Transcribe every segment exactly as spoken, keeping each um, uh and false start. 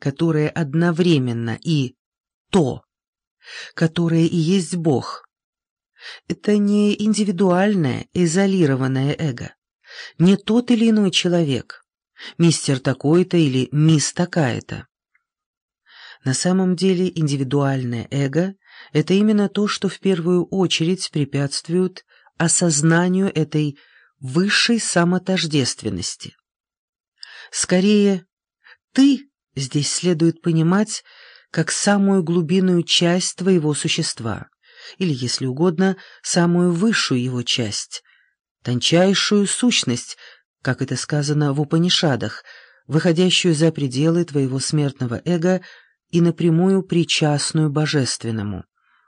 которое одновременно и то, которое и есть Бог. Это не индивидуальное, изолированное эго, не тот или иной человек, мистер такой-то или мисс такая-то. На самом деле индивидуальное эго – это именно то, что в первую очередь препятствует осознанию этой высшей самотождественности. Скорее, «ты» здесь следует понимать как самую глубинную часть твоего существа, или, если угодно, самую высшую его часть, тончайшую сущность, как это сказано в Упанишадах, выходящую за пределы твоего смертного эго и напрямую причастную божественному.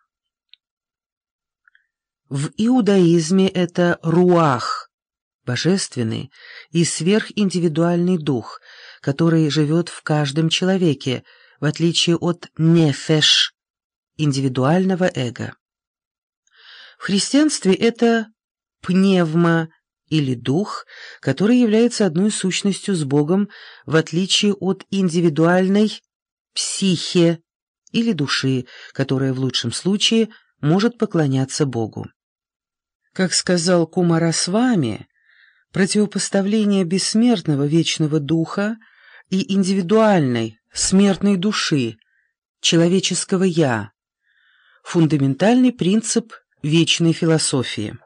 В иудаизме это руах, божественный и сверхиндивидуальный дух, который живет в каждом человеке, в отличие от нефеш, индивидуального эго. В христианстве это пневма, или дух, который является одной сущностью с Богом, в отличие от индивидуальной психе, или души, которая в лучшем случае может поклоняться Богу. Как сказал Кумарасвами, противопоставление бессмертного вечного духа и индивидуальной смертной души, человеческого «я» — фундаментальный принцип вечной философии.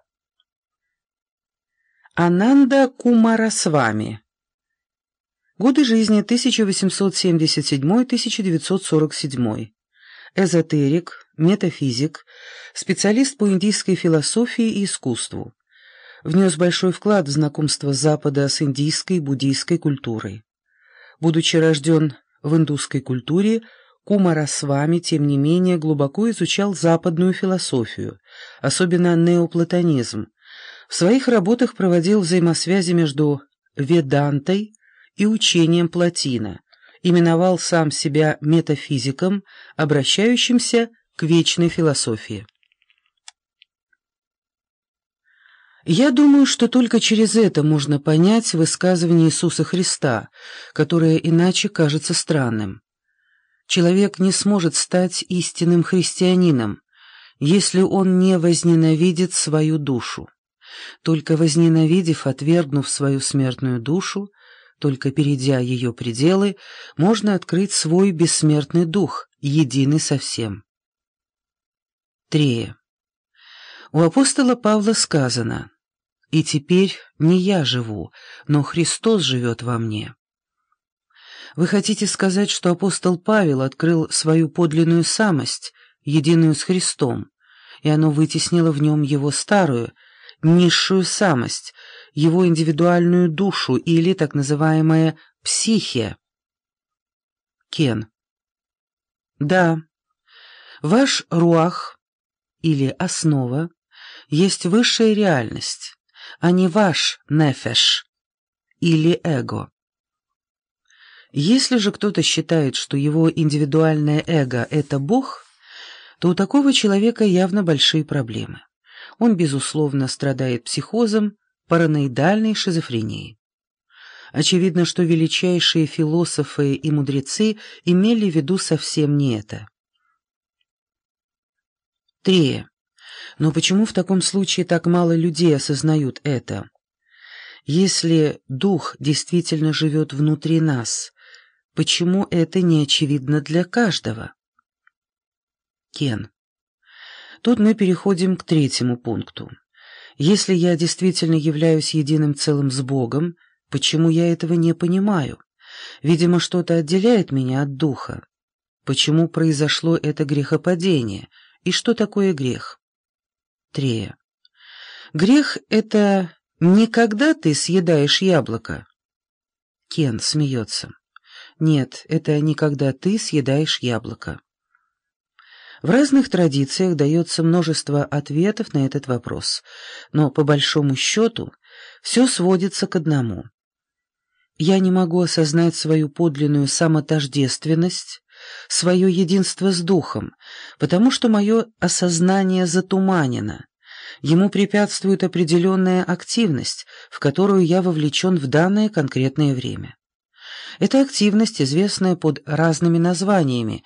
Ананда Кумарасвами. Годы жизни тысяча восемьсот семьдесят седьмой — тысяча девятьсот сорок седьмой. Эзотерик, метафизик, специалист по индийской философии и искусству. Внес большой вклад в знакомство Запада с индийской и буддийской культурой. Будучи рожден в индусской культуре, Кумарасвами, тем не менее, глубоко изучал западную философию, особенно неоплатонизм. В своих работах проводил взаимосвязи между Ведантой и учением Плотина, именовал сам себя метафизиком, обращающимся к вечной философии. Я думаю, что только через это можно понять высказывание Иисуса Христа, которое иначе кажется странным. Человек не сможет стать истинным христианином, если он не возненавидит свою душу. Только возненавидев, отвергнув свою смертную душу, только перейдя ее пределы, можно открыть свой бессмертный дух, единый со всем. Трея. У апостола Павла сказано: «И теперь не я живу, но Христос живет во мне». Вы хотите сказать, что апостол Павел открыл свою подлинную самость, единую с Христом, и оно вытеснило в нем его старую, низшую самость, его индивидуальную душу или так называемая психия? Кен. Да, ваш руах, или основа, есть высшая реальность, а не ваш нефеш, или эго. Если же кто-то считает, что его индивидуальное эго — это Бог, то у такого человека явно большие проблемы. Он, безусловно, страдает психозом, параноидальной шизофренией. Очевидно, что величайшие философы и мудрецы имели в виду совсем не это. Трея. Но почему в таком случае так мало людей осознают это? Если дух действительно живет внутри нас, почему это не очевидно для каждого? Кен. Тут мы переходим к третьему пункту. Если я действительно являюсь единым целым с Богом, почему я этого не понимаю? Видимо, что-то отделяет меня от духа. Почему произошло это грехопадение? И что такое грех? Трея. Грех — это не когда ты съедаешь яблоко. Кен смеется. Нет, это не когда ты съедаешь яблоко. В разных традициях дается множество ответов на этот вопрос, но по большому счету все сводится к одному. Я не могу осознать свою подлинную самотождественность, свое единство с Духом, потому что мое осознание затуманено, ему препятствует определенная активность, в которую я вовлечен в данное конкретное время. Это активность, известная под разными названиями,